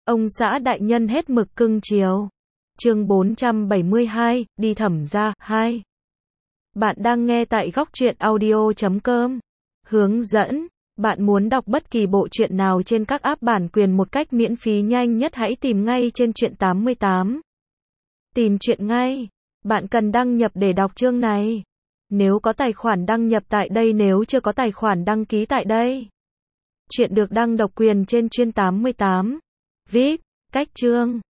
Ông xã đại nhân hết mực cưng chiều. Chương 472, đi thẩm gia, 2. Bạn đang nghe tại góc truyện audio.com. Hướng dẫn. Bạn muốn đọc bất kỳ bộ truyện nào trên các app bản quyền một cách miễn phí nhanh nhất, hãy tìm ngay trên truyện 88. Tìm truyện ngay. Bạn cần đăng nhập để đọc chương này. Nếu có tài khoản đăng nhập tại đây, nếu chưa có tài khoản đăng ký tại đây. Truyện được đăng độc quyền trên truyện 88. VIP, cách chương.